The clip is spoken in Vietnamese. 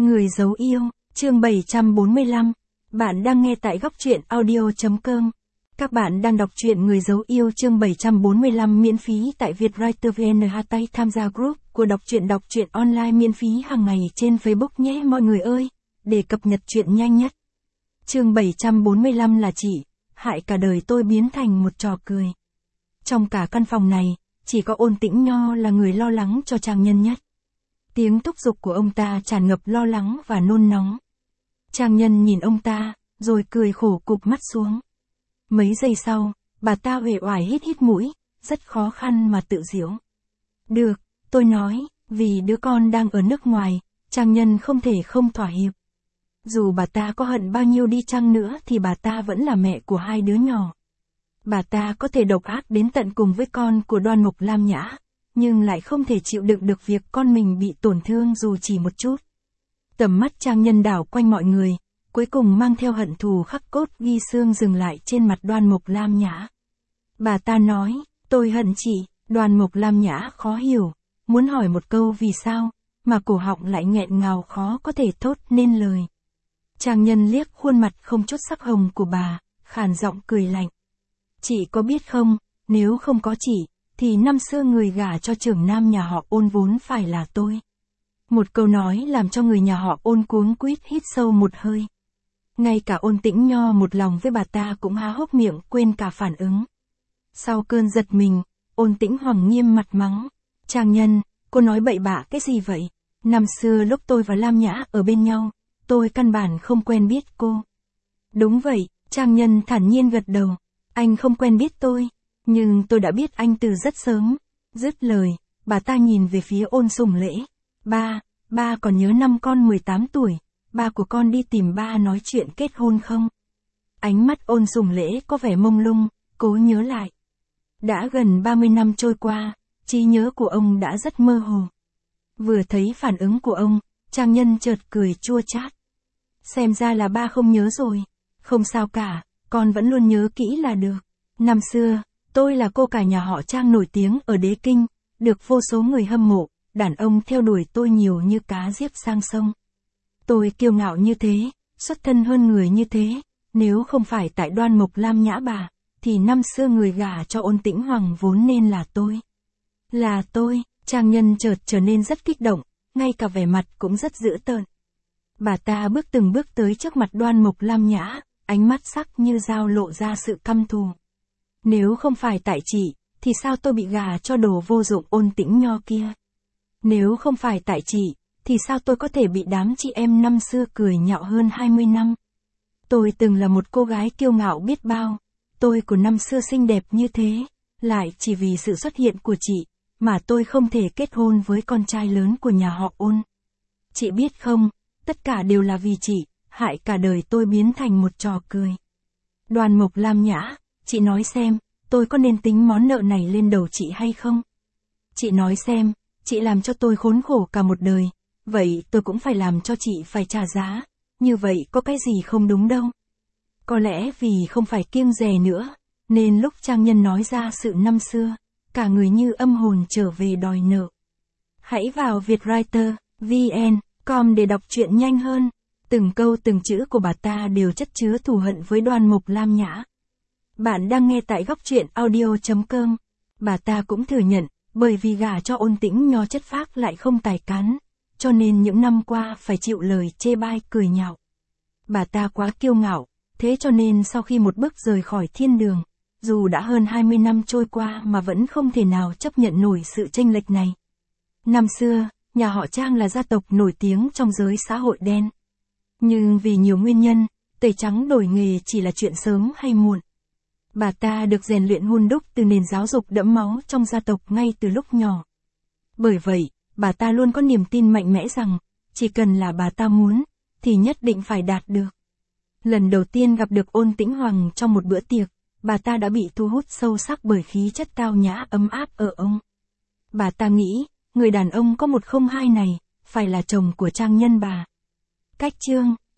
Người giấu yêu, chương 745. Bạn đang nghe tại góc truyện audio.com. Các bạn đang đọc truyện Người giấu yêu chương 745 miễn phí tại Vietwriter VN. Tay tham gia group của đọc truyện online miễn phí hàng ngày trên Facebook nhé mọi người ơi, để cập nhật truyện nhanh nhất. Chương 745 là chị, hại cả đời tôi biến thành một trò cười. Trong cả căn phòng này, chỉ có Ôn Tĩnh Nho là người lo lắng cho Trang Nhân nhất. Tiếng thúc giục của ông ta tràn ngập lo lắng và nôn nóng. Trang Nhân nhìn ông ta, rồi cười khổ cụp mắt xuống. Mấy giây sau, bà ta uể oải hít mũi, rất khó khăn mà tự giễu. Được, tôi nói, vì đứa con đang ở nước ngoài, Trang Nhân không thể không thỏa hiệp. Dù bà ta có hận bao nhiêu đi chăng nữa thì bà ta vẫn là mẹ của hai đứa nhỏ. Bà ta có thể độc ác đến tận cùng với con của Đoan Mục Lam Nhã, nhưng lại không thể chịu đựng được việc con mình bị tổn thương dù chỉ một chút. Tầm mắt Trang Nhân đảo quanh mọi người, cuối cùng mang theo hận thù khắc cốt ghi xương dừng lại trên mặt Đoan Mục Lam Nhã. Bà ta nói, tôi hận chị. Đoan Mục Lam Nhã khó hiểu, muốn hỏi một câu vì sao, mà cổ họng lại nghẹn ngào khó có thể thốt nên lời. Trang Nhân liếc khuôn mặt không chút sắc hồng của bà, khàn giọng cười lạnh. Chị có biết không, nếu không có chị, thì năm xưa người gả cho trưởng nam nhà họ Ôn vốn phải là tôi. Một câu nói làm cho người nhà họ Ôn cuống quýt hít sâu một hơi. Ngay cả Ôn Tĩnh Nho một lòng với bà ta cũng há hốc miệng quên cả phản ứng. Sau cơn giật mình, Ôn Tĩnh Hoàng nghiêm mặt mắng. Trang Nhân, cô nói bậy bạ cái gì vậy? Năm xưa lúc tôi và Lam Nhã ở bên nhau, tôi căn bản không quen biết cô. Đúng vậy, Trang Nhân thản nhiên gật đầu. Anh không quen biết tôi, nhưng tôi đã biết anh từ rất sớm. Dứt lời, bà ta nhìn về phía Ôn Sùng Lễ. Ba còn nhớ năm con 18 tuổi, ba của con đi tìm ba nói chuyện kết hôn không? Ánh mắt Ôn Sùng Lễ có vẻ mông lung, cố nhớ lại. Đã gần 30 năm trôi qua, trí nhớ của ông đã rất mơ hồ. Vừa thấy phản ứng của ông, Trang Nhân chợt cười chua chát. Xem ra là ba không nhớ rồi. Không sao cả, con vẫn luôn nhớ kỹ là được. Năm xưa, tôi là cô cả nhà họ Trang nổi tiếng ở Đế Kinh, được vô số người hâm mộ, đàn ông theo đuổi tôi nhiều như cá giết sang sông. Tôi kiêu ngạo như thế, xuất thân hơn người như thế, nếu không phải tại Đoan Mục Lam Nhã bà, thì năm xưa người gả cho Ôn Tĩnh Hoàng vốn nên là tôi. Là tôi, Trang Nhân chợt trở nên rất kích động, ngay cả vẻ mặt cũng rất dữ tợn. Bà ta bước từng bước tới trước mặt Đoan Mục Lam Nhã, ánh mắt sắc như dao lộ ra sự căm thù. Nếu không phải tại chị, thì sao tôi bị gả cho đồ vô dụng Ôn Tĩnh Nho kia? Nếu không phải tại chị, thì sao tôi có thể bị đám chị em năm xưa cười nhạo hơn 20 năm? Tôi từng là một cô gái kiêu ngạo biết bao, tôi của năm xưa xinh đẹp như thế, lại chỉ vì sự xuất hiện của chị, mà tôi không thể kết hôn với con trai lớn của nhà họ Ôn. Chị biết không, tất cả đều là vì chị, hại cả đời tôi biến thành một trò cười. Đoan Mục Lam Nhã, chị nói xem, tôi có nên tính món nợ này lên đầu chị hay không? Chị nói xem, chị làm cho tôi khốn khổ cả một đời, vậy tôi cũng phải làm cho chị phải trả giá, như vậy có cái gì không đúng đâu. Có lẽ vì không phải kiêng dè nữa, nên lúc Trang Nhân nói ra sự năm xưa, cả người như âm hồn trở về đòi nợ. Hãy vào Vietwriter, VN.com để đọc truyện nhanh hơn. Từng câu từng chữ của bà ta đều chất chứa thù hận với Đoan Mục Lam Nhã. Bạn đang nghe tại góc truyện audio.com. Bà ta cũng thừa nhận, bởi vì gả cho Ôn Tĩnh Nho chất phác lại không tài cán, cho nên những năm qua phải chịu lời chê bai cười nhạo. Bà ta quá kiêu ngạo, thế cho nên sau khi một bước rời khỏi thiên đường, dù đã hơn 20 năm trôi qua mà vẫn không thể nào chấp nhận nổi sự chênh lệch này. Năm xưa, nhà họ Trang là gia tộc nổi tiếng trong giới xã hội đen. Nhưng vì nhiều nguyên nhân, tẩy trắng đổi nghề chỉ là chuyện sớm hay muộn. Bà ta được rèn luyện hun đúc từ nền giáo dục đẫm máu trong gia tộc ngay từ lúc nhỏ. Bởi vậy, bà ta luôn có niềm tin mạnh mẽ rằng, chỉ cần là bà ta muốn, thì nhất định phải đạt được. Lần đầu tiên gặp được Ôn Tĩnh Hoàng trong một bữa tiệc, bà ta đã bị thu hút sâu sắc bởi khí chất tao nhã ấm áp ở ông. Bà ta nghĩ, người đàn ông có một không hai này, phải là chồng của Trang Nhân bà. Cách chương